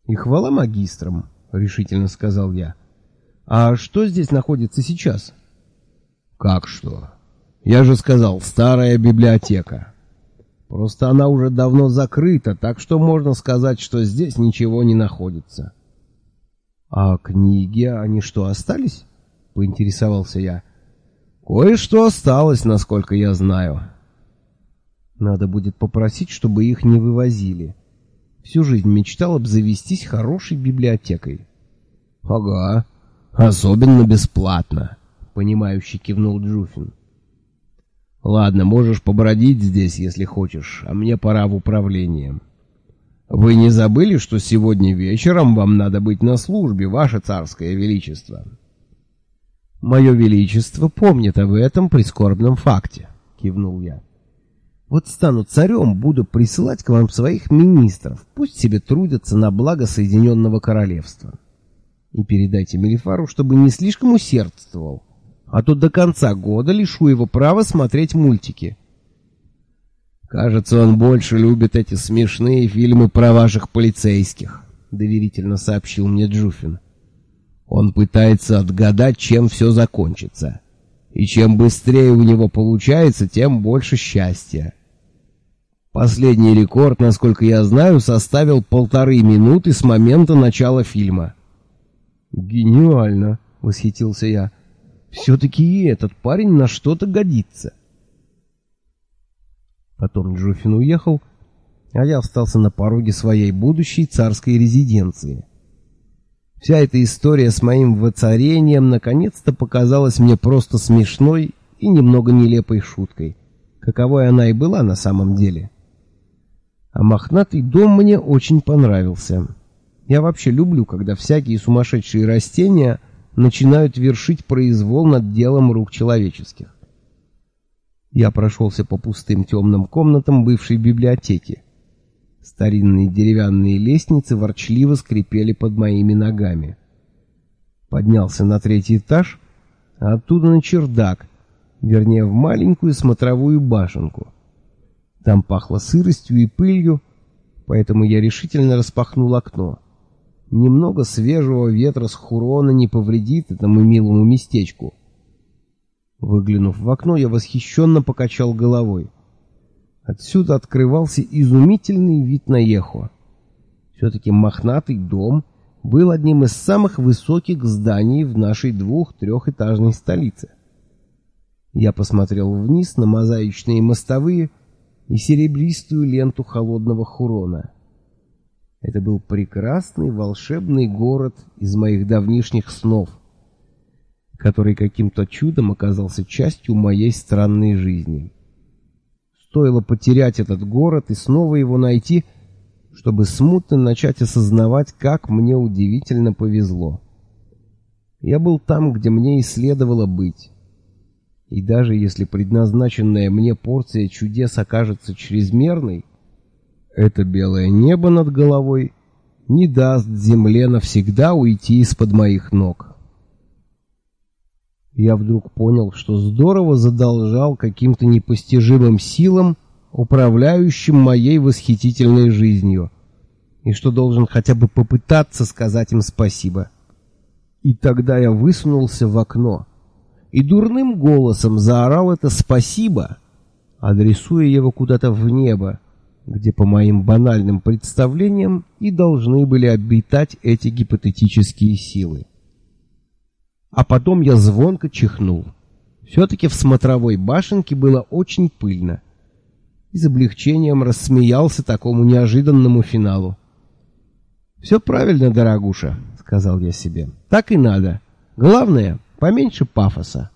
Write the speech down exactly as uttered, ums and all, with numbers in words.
И хвала магистрам, решительно сказал я. А что здесь находится сейчас? Как что? Я же сказал, старая библиотека. Просто она уже давно закрыта, так что можно сказать, что здесь ничего не находится. А книги, они что, остались? Поинтересовался я. Кое-что осталось, насколько я знаю. Надо будет попросить, чтобы их не вывозили. Всю жизнь мечтал обзавестись хорошей библиотекой. Ага, особенно бесплатно, понимающе кивнул Джуфин. Ладно, можешь побродить здесь, если хочешь, а мне пора в управление. Вы не забыли, что сегодня вечером вам надо быть на службе, ваше царское величество? Мое величество помнит об этом прискорбном факте, кивнул я. Вот стану царем, буду присылать к вам своих министров, пусть себе трудятся на благо Соединенного Королевства. И передайте Мелифару, чтобы не слишком усердствовал, а то до конца года лишу его права смотреть мультики. Кажется, он больше любит эти смешные фильмы про ваших полицейских, доверительно сообщил мне Джуфин. Он пытается отгадать, чем все закончится. И чем быстрее у него получается, тем больше счастья. Последний рекорд, насколько я знаю, составил полторы минуты с момента начала фильма. Гениально, восхитился я. Все-таки и этот парень на что-то годится. Потом Джуфин уехал, а я остался на пороге своей будущей царской резиденции. Вся эта история с моим воцарением наконец-то показалась мне просто смешной и немного нелепой шуткой, каковой она и была на самом деле. А мохнатый дом мне очень понравился. Я вообще люблю, когда всякие сумасшедшие растения начинают вершить произвол над делом рук человеческих. Я прошелся по пустым темным комнатам бывшей библиотеки. Старинные деревянные лестницы ворчливо скрипели под моими ногами. Поднялся на третий этаж, а оттуда на чердак, вернее, в маленькую смотровую башенку. Там пахло сыростью и пылью, поэтому я решительно распахнул окно. Немного свежего ветра с Хурона не повредит этому милому местечку. Выглянув в окно, я восхищенно покачал головой. Отсюда открывался изумительный вид на Ехо. Все-таки мохнатый дом был одним из самых высоких зданий в нашей двух-трехэтажной столице. Я посмотрел вниз на мозаичные мостовые и серебристую ленту холодного Хурона. Это был прекрасный волшебный город из моих давнишних снов, который каким-то чудом оказался частью моей странной жизни. Стоило потерять этот город и снова его найти, чтобы смутно начать осознавать, как мне удивительно повезло. Я был там, где мне и следовало быть. И даже если предназначенная мне порция чудес окажется чрезмерной, это белое небо над головой не даст земле навсегда уйти из-под моих ног. Я вдруг понял, что здорово задолжал каким-то непостижимым силам, управляющим моей восхитительной жизнью, и что должен хотя бы попытаться сказать им спасибо. И тогда я высунулся в окно и дурным голосом заорал это «спасибо», адресуя его куда-то в небо, где, по моим банальным представлениям, и должны были обитать эти гипотетические силы. А потом я звонко чихнул. Все-таки в смотровой башенке было очень пыльно. И с облегчением рассмеялся такому неожиданному финалу. «Все правильно, дорогуша», — сказал я себе. «Так и надо. Главное, поменьше пафоса».